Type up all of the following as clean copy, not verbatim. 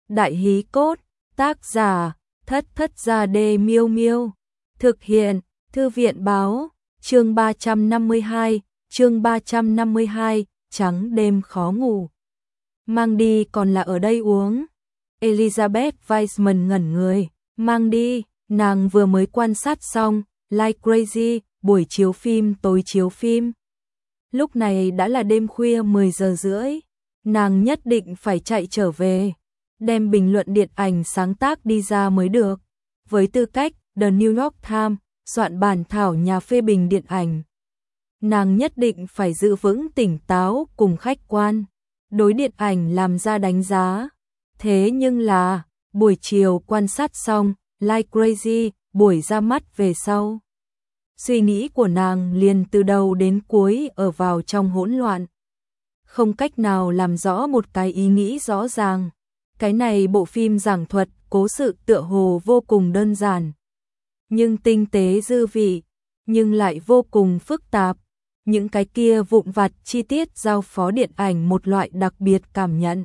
Đại hí cốt, tác giả, Thất Thất Gia Đê Miêu Miêu. Thực hiện, Thư viện báo, chương 352, trắng đêm khó ngủ. Mang đi còn là ở đây uống. Elizabeth Wiseman ngẩn người, mang đi, nàng vừa mới quan sát xong, Like Crazy, buổi chiếu phim tối chiếu phim. Lúc này đã là đêm khuya 10 giờ rưỡi, nàng nhất định phải chạy trở về, đem bình luận điện ảnh sáng tác đi ra mới được. Với tư cách The New York Times, soạn bản thảo nhà phê bình điện ảnh, nàng nhất định phải giữ vững tỉnh táo cùng khách quan, đối điện ảnh làm ra đánh giá. Thế nhưng là, buổi chiều quan sát xong, Like Crazy, buổi ra mắt về sau. Suy nghĩ của nàng liền từ đầu đến cuối ở vào trong hỗn loạn. Không cách nào làm rõ một cái ý nghĩ rõ ràng. Cái này bộ phim giảng thuật, cố sự tựa hồ vô cùng đơn giản. Nhưng tinh tế dư vị, nhưng lại vô cùng phức tạp. Những cái kia vụn vặt chi tiết giao phó điện ảnh một loại đặc biệt cảm nhận.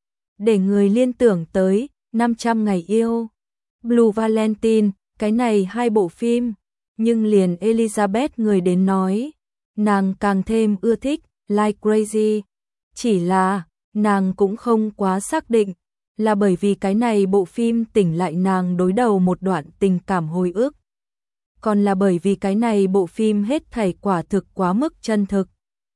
Để người liên tưởng tới 500 ngày yêu, Blue Valentine, cái này hai bộ phim. Nhưng liền Elizabeth người đến nói, nàng càng thêm ưa thích Like Crazy. Chỉ là, nàng cũng không quá xác định, là bởi vì cái này bộ phim tỉnh lại nàng đối đầu một đoạn tình cảm hồi ức. Còn là bởi vì cái này bộ phim hết thảy quả thực quá mức chân thực.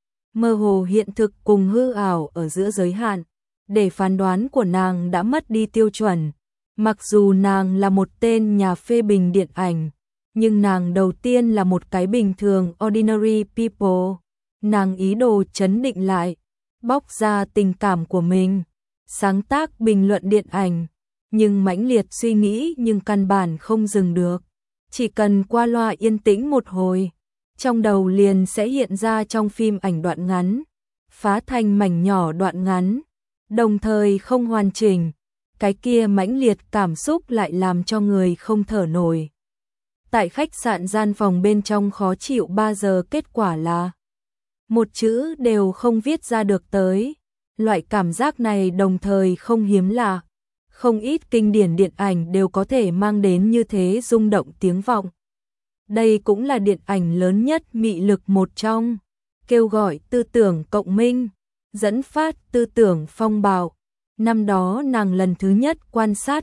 Mơ hồ hiện thực cùng hư ảo ở giữa giới hạn, để phán đoán của nàng đã mất đi tiêu chuẩn. Mặc dù nàng là một tên nhà phê bình điện ảnh, nhưng nàng đầu tiên là một cái bình thường ordinary people. Nàng ý đồ trấn định lại, bóc ra tình cảm của mình, sáng tác bình luận điện ảnh, nhưng mãnh liệt suy nghĩ nhưng căn bản không dừng được. Chỉ cần qua loa yên tĩnh một hồi, trong đầu liền sẽ hiện ra trong phim ảnh đoạn ngắn, phá thành mảnh nhỏ đoạn ngắn, đồng thời không hoàn chỉnh. Cái kia mãnh liệt cảm xúc lại làm cho người không thở nổi. Tại khách sạn gian phòng bên trong khó chịu 3 giờ, kết quả là một chữ đều không viết ra được tới. Loại cảm giác này đồng thời không hiếm lạ. Không ít kinh điển điện ảnh đều có thể mang đến như thế rung động tiếng vọng. Đây cũng là điện ảnh lớn nhất mị lực một trong, kêu gọi tư tưởng cộng minh, dẫn phát tư tưởng phong bạo. Năm đó nàng lần thứ nhất quan sát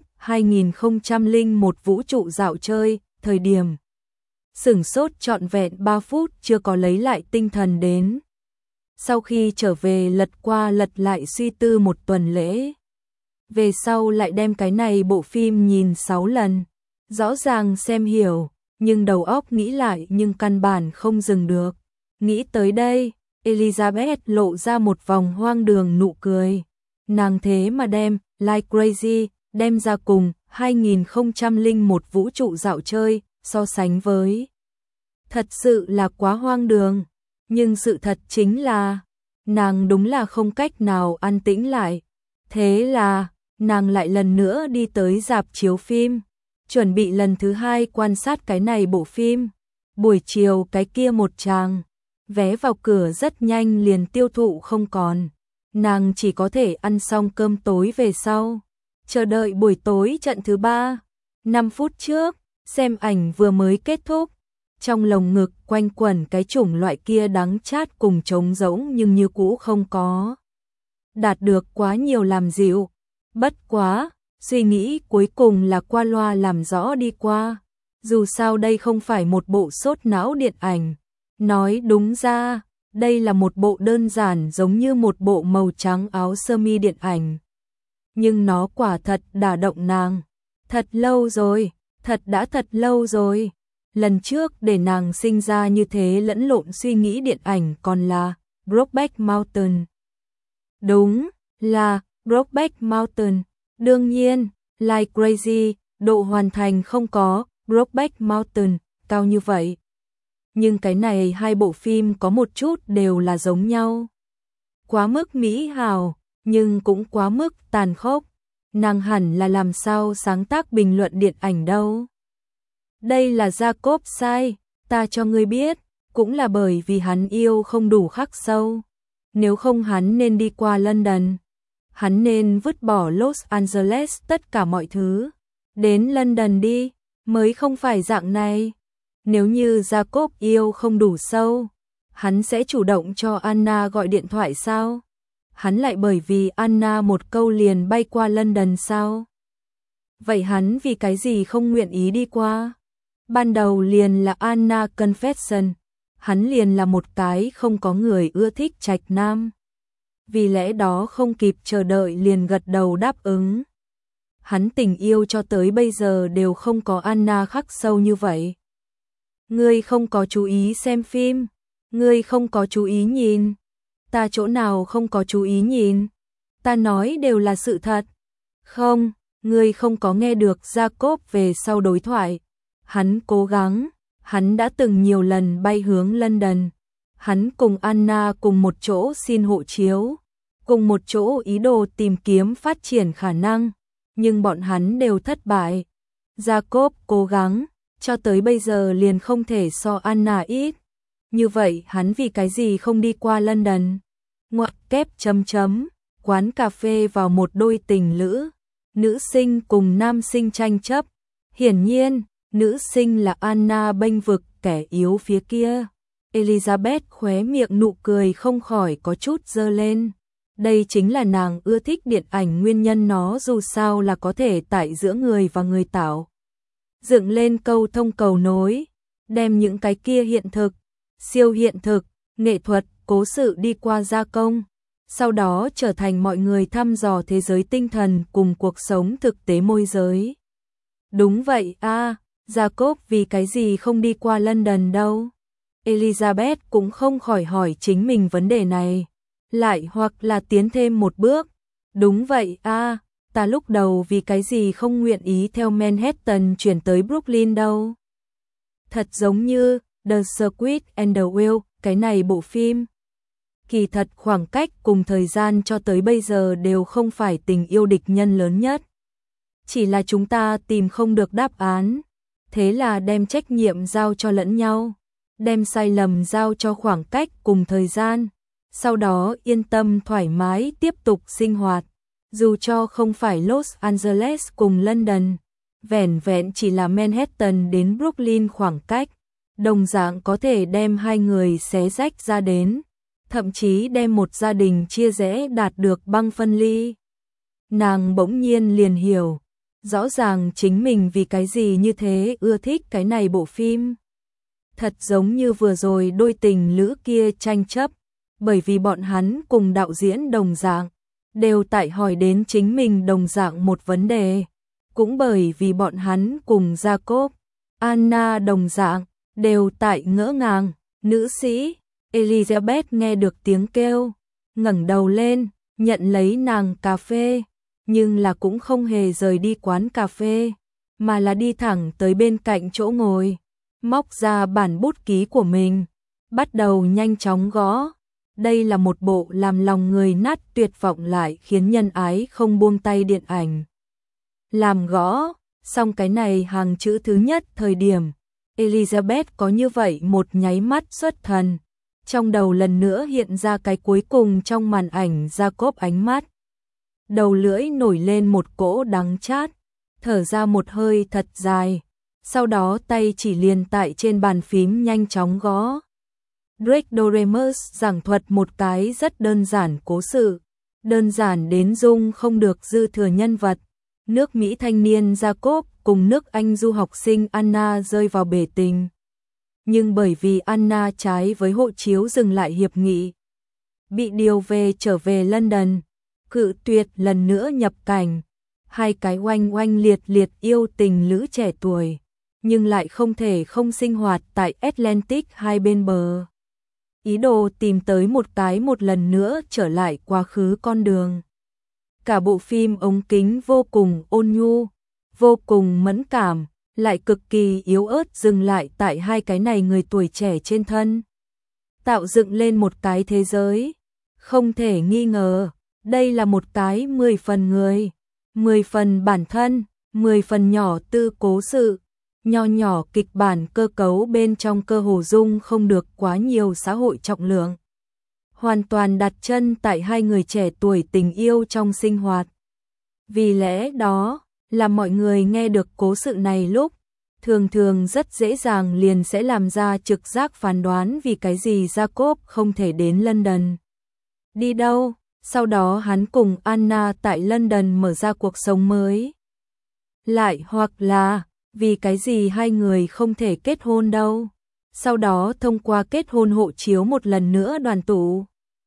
2001 vũ trụ dạo chơi, thời điểm sửng sốt trọn vẹn 3 phút chưa có lấy lại tinh thần đến. Sau khi trở về lật qua lật lại suy tư một tuần lễ. Về sau lại đem cái này bộ phim nhìn 6 lần. Rõ ràng xem hiểu, nhưng đầu óc nghĩ lại nhưng căn bản không dừng được. Nghĩ tới đây, Elizabeth lộ ra một vòng hoang đường nụ cười. Nàng thế mà đem Like Crazy đem ra cùng 2001 vũ trụ dạo chơi so sánh với. Thật sự là quá hoang đường, nhưng sự thật chính là nàng đúng là không cách nào an tĩnh lại. Thế là nàng lại lần nữa đi tới rạp chiếu phim, chuẩn bị lần thứ hai quan sát cái này bộ phim. Buổi chiều cái kia một tràng, vé vào cửa rất nhanh liền tiêu thụ không còn. Nàng chỉ có thể ăn xong cơm tối về sau, chờ đợi buổi tối trận thứ 3. 5 phút trước, xem ảnh vừa mới kết thúc, trong lồng ngực quanh quẩn cái chủng loại kia đắng chát cùng trống rỗng nhưng như cũ không có đạt được quá nhiều làm dịu. Bất quá, suy nghĩ cuối cùng là qua loa làm rõ đi qua. Dù sao đây không phải một bộ sốt não điện ảnh. Nói đúng ra, đây là một bộ đơn giản giống như một bộ màu trắng áo sơ mi điện ảnh. Nhưng nó quả thật đả động nàng. Thật lâu rồi, thật lâu rồi. Lần trước để nàng sinh ra như thế lẫn lộn suy nghĩ điện ảnh còn là Brokeback Mountain. Đúng, là Brokeback Mountain. Đương nhiên, Like Crazy, độ hoàn thành không có Brokeback Mountain cao như vậy. Nhưng cái này hai bộ phim có một chút đều là giống nhau. Quá mức mỹ hào, nhưng cũng quá mức tàn khốc. Nàng hẳn là làm sao sáng tác bình luận điện ảnh đâu. Đây là Jacob sai, ta cho ngươi biết, cũng là bởi vì hắn yêu không đủ khắc sâu. Nếu không hắn nên đi qua London. Hắn nên vứt bỏ Los Angeles tất cả mọi thứ, đến London đi, mới không phải dạng này. Nếu như Jacob yêu không đủ sâu, hắn sẽ chủ động cho Anna gọi điện thoại sao? Hắn lại bởi vì Anna một câu liền bay qua London sao? Vậy hắn vì cái gì không nguyện ý đi qua? Ban đầu liền là Anna Confession, hắn liền là một cái không có người ưa thích trạch nam. Vì lẽ đó không kịp chờ đợi liền gật đầu đáp ứng. Hắn tình yêu cho tới bây giờ đều không có Anna khắc sâu như vậy. Ngươi không có chú ý xem phim, ngươi không có chú ý nhìn. Ta chỗ nào không có chú ý nhìn? Ta nói đều là sự thật. Không, ngươi không có nghe được Jacob về sau đối thoại. Hắn cố gắng, hắn đã từng nhiều lần bay hướng London. Hắn cùng Anna cùng một chỗ xin hộ chiếu, cùng một chỗ ý đồ tìm kiếm phát triển khả năng, nhưng bọn hắn đều thất bại. Jacob cố gắng, cho tới bây giờ liền không thể so Anna ít. Như vậy hắn vì cái gì không đi qua London? Ngoặc kép chấm chấm, quán cà phê vào một đôi tình lữ, nữ sinh cùng nam sinh tranh chấp. Hiển nhiên, nữ sinh là Anna bênh vực kẻ yếu phía kia. Elizabeth khóe miệng nụ cười không khỏi có chút dơ lên. Đây chính là nàng ưa thích điện ảnh nguyên nhân, nó dù sao là có thể tại giữa người và người tạo dựng lên câu thông cầu nối, đem những cái kia hiện thực, siêu hiện thực, nghệ thuật, cố sự đi qua gia công, sau đó trở thành mọi người thăm dò thế giới tinh thần cùng cuộc sống thực tế môi giới. Đúng vậy a, Jacob vì cái gì không đi qua London đâu? Elizabeth cũng không khỏi hỏi chính mình vấn đề này. Lại hoặc là tiến thêm một bước. Đúng vậy a, ta lúc đầu vì cái gì không nguyện ý theo Manhattan chuyển tới Brooklyn đâu? Thật giống như The Circuit and the Wheel, cái này bộ phim. Kỳ thật khoảng cách cùng thời gian cho tới bây giờ đều không phải tình yêu địch nhân lớn nhất. Chỉ là chúng ta tìm không được đáp án. Thế là đem trách nhiệm giao cho lẫn nhau. Đem sai lầm giao cho khoảng cách cùng thời gian. Sau đó yên tâm thoải mái tiếp tục sinh hoạt. Dù cho không phải Los Angeles cùng London, vẻn vẹn chỉ là Manhattan đến Brooklyn khoảng cách, đồng dạng có thể đem hai người xé rách ra đến, thậm chí đem một gia đình chia rẽ đạt được băng phân ly. Nàng bỗng nhiên liền hiểu, rõ ràng chính mình vì cái gì như thế ưa thích cái này bộ phim. Thật giống như vừa rồi đôi tình lữ kia tranh chấp, bởi vì bọn hắn cùng đạo diễn đồng dạng, đều tại hỏi đến chính mình đồng dạng một vấn đề. Cũng bởi vì bọn hắn cùng Jacob, Anna đồng dạng, đều tại ngỡ ngàng. Nữ sĩ Elizabeth nghe được tiếng kêu, ngẩng đầu lên, nhận lấy nàng cà phê, nhưng là cũng không hề rời đi quán cà phê, mà là đi thẳng tới bên cạnh chỗ ngồi, móc ra bản bút ký của mình, bắt đầu nhanh chóng gõ. Đây là một bộ làm lòng người nát tuyệt vọng lại khiến nhân ái không buông tay điện ảnh. Làm gõ, xong cái này hàng chữ thứ nhất thời điểm, Elizabeth có như vậy một nháy mắt xuất thần. Trong đầu lần nữa hiện ra cái cuối cùng trong màn ảnh Jacob ánh mắt. Đầu lưỡi nổi lên một cỗ đắng chát, thở ra một hơi thật dài, sau đó tay chỉ liền tại trên bàn phím nhanh chóng gõ. Drake Doremus giảng thuật một cái rất đơn giản cố sự, đơn giản đến dung không được dư thừa nhân vật. Nước Mỹ thanh niên Jacob cùng nước Anh du học sinh Anna rơi vào bể tình. Nhưng bởi vì Anna trái với hộ chiếu dừng lại hiệp nghị, bị điều về trở về London, cự tuyệt lần nữa nhập cảnh. Hai cái oanh oanh liệt liệt yêu tình lữ trẻ tuổi, nhưng lại không thể không sinh hoạt tại Atlantic hai bên bờ. Ý đồ tìm tới một cái một lần nữa trở lại quá khứ con đường. Cả bộ phim ống kính vô cùng ôn nhu, vô cùng mẫn cảm, lại cực kỳ yếu ớt dừng lại tại hai cái này người tuổi trẻ trên thân. Tạo dựng lên một cái thế giới. Không thể nghi ngờ, đây là một cái 10 phần người, 10 phần bản thân, 10 phần nhỏ tư cố sự. Nho nhỏ kịch bản cơ cấu bên trong cơ hồ dung không được quá nhiều xã hội trọng lượng. hoàn toàn đặt chân tại hai người trẻ tuổi tình yêu trong sinh hoạt. Vì lẽ đó, là mọi người nghe được cố sự này lúc, thường rất dễ dàng liền sẽ làm ra trực giác phán đoán vì cái gì Jacob không thể đến London. Đi đâu? Sau đó hắn cùng Anna tại London mở ra cuộc sống mới. Lại hoặc là, vì cái gì hai người không thể kết hôn đâu. Sau đó thông qua kết hôn hộ chiếu một lần nữa đoàn tụ.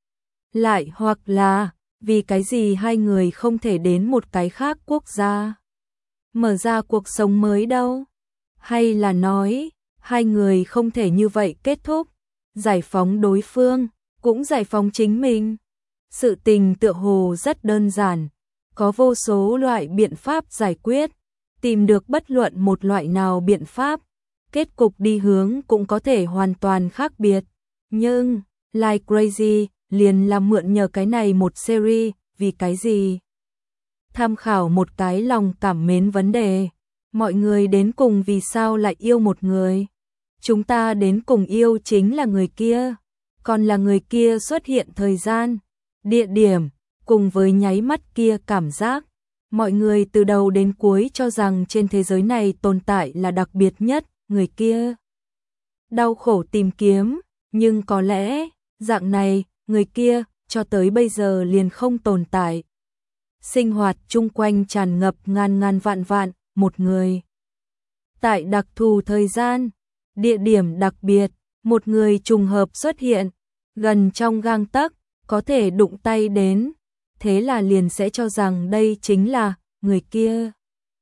Lại hoặc là, vì cái gì hai người không thể đến một cái khác quốc gia. Mở ra cuộc sống mới đâu. Hay là nói, hai người không thể như vậy kết thúc. Giải phóng đối phương, cũng giải phóng chính mình. Sự tình tựa hồ rất đơn giản, có vô số loại biện pháp giải quyết, tìm được bất luận một loại nào biện pháp, kết cục đi hướng cũng có thể hoàn toàn khác biệt. Nhưng, Like Crazy liền là mượn nhờ cái này một series, vì cái gì? Tham khảo một cái lòng cảm mến vấn đề, mọi người đến cùng vì sao lại yêu một người? Chúng ta đến cùng yêu chính là người kia, còn là người kia xuất hiện thời gian, địa điểm, cùng với nháy mắt kia cảm giác. Mọi người từ đầu đến cuối cho rằng trên thế giới này tồn tại là đặc biệt nhất, người kia. Đau khổ tìm kiếm, nhưng có lẽ, dạng này, người kia, cho tới bây giờ liền không tồn tại. Sinh hoạt chung quanh tràn ngập ngàn vạn, một người. Tại đặc thù thời gian, địa điểm đặc biệt, một người trùng hợp xuất hiện, gần trong gang tấc, có thể đụng tay đến, thế là liền sẽ cho rằng đây chính là người kia.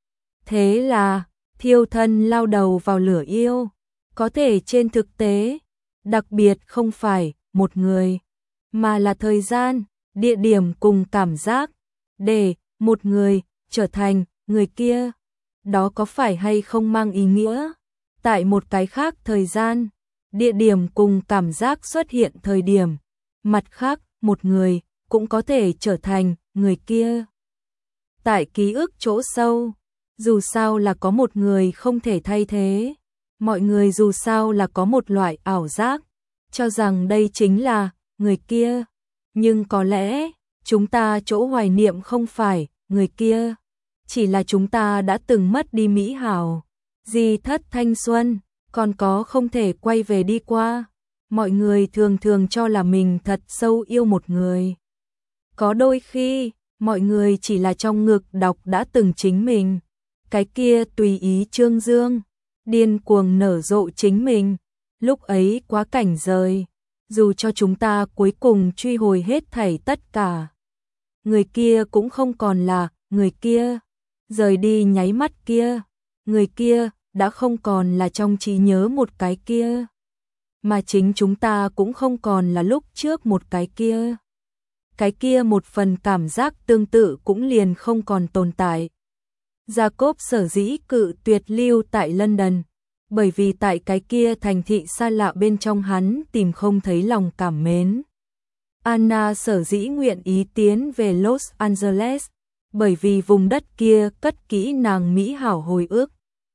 Thế là, thiêu thân lao đầu vào lửa yêu, có thể trên thực tế, đặc biệt không phải một người, mà là thời gian, địa điểm cùng cảm giác, để một người trở thành người kia. Đó có phải hay không mang ý nghĩa, tại một cái khác thời gian, địa điểm cùng cảm giác xuất hiện thời điểm, mặt khác một người cũng có thể trở thành người kia. Tại ký ức chỗ sâu, dù sao là có một người không thể thay thế, mọi người dù sao là có một loại ảo giác, cho rằng đây chính là người kia, nhưng có lẽ chúng ta chỗ hoài niệm không phải người kia, chỉ là chúng ta đã từng mất đi mỹ hảo, di thất thanh xuân, còn có không thể quay về đi qua. Mọi người thường cho là mình thật sâu yêu một người. Có đôi khi, mọi người chỉ là trong ngực đọc đã từng chính mình, cái kia tùy ý trương dương, điên cuồng nở rộ chính mình, lúc ấy quá cảnh rời, dù cho chúng ta cuối cùng truy hồi hết thảy tất cả. Người kia cũng không còn là người kia, rời đi nháy mắt kia, người kia đã không còn là trong trí nhớ một cái kia, mà chính chúng ta cũng không còn là lúc trước một cái kia. Cái kia một phần cảm giác tương tự cũng liền không còn tồn tại. Jacob sở dĩ cự tuyệt lưu tại London, bởi vì tại cái kia thành thị xa lạ bên trong hắn tìm không thấy lòng cảm mến. Anna sở dĩ nguyện ý tiến về Los Angeles, bởi vì vùng đất kia cất kỹ nàng mỹ hảo hồi ức.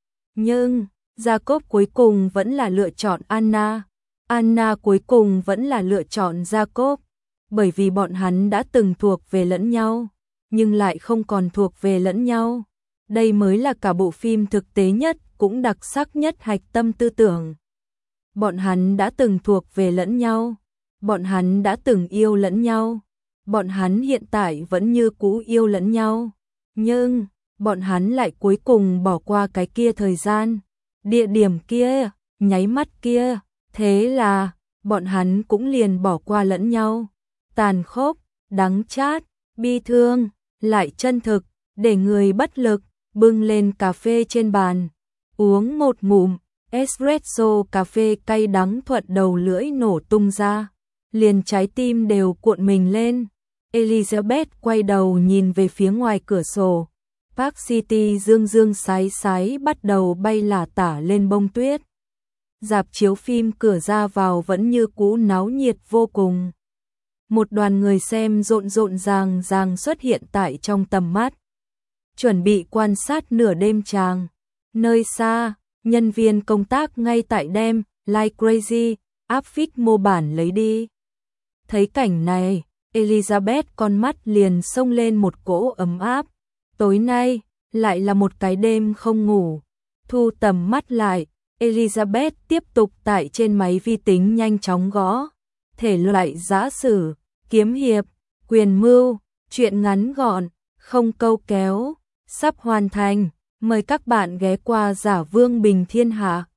Nhưng, Jacob cuối cùng vẫn là lựa chọn Anna. Anna cuối cùng vẫn là lựa chọn Jacob, bởi vì bọn hắn đã từng thuộc về lẫn nhau, nhưng lại không còn thuộc về lẫn nhau. Đây mới là cả bộ phim thực tế nhất, cũng đặc sắc nhất hạch tâm tư tưởng. Bọn hắn đã từng thuộc về lẫn nhau, bọn hắn đã từng yêu lẫn nhau, bọn hắn hiện tại vẫn như cũ yêu lẫn nhau, nhưng bọn hắn lại cuối cùng bỏ qua cái kia thời gian, địa điểm kia, nháy mắt kia, thế là bọn hắn cũng liền bỏ qua lẫn nhau. Tàn khốc, đắng chát, bi thương, lại chân thực, để người bất lực, bưng lên cà phê trên bàn, uống một ngụm, espresso cà phê cay đắng thuận đầu lưỡi nổ tung ra, liền trái tim đều cuộn mình lên. Elizabeth quay đầu nhìn về phía ngoài cửa sổ, Park City dương sái sái bắt đầu bay lả tả lên bông tuyết. Rạp chiếu phim cửa ra vào vẫn như cũ náo nhiệt vô cùng. Một đoàn người xem rộn ràng xuất hiện tại trong tầm mắt. Chuẩn bị quan sát nửa đêm tràng. Nơi xa, nhân viên công tác ngay tại đem Like Crazy, áp phích mô bản lấy đi. Thấy cảnh này, Elizabeth con mắt liền xông lên một cỗ ấm áp. Tối nay, lại là một cái đêm không ngủ. Thu tầm mắt lại, Elizabeth tiếp tục tại trên máy vi tính nhanh chóng gõ. Thể loại giã sử, kiếm hiệp, quyền mưu, truyện ngắn gọn, không câu kéo, sắp hoàn thành. Mời các bạn ghé qua Giả Vương Bình Thiên Hạ.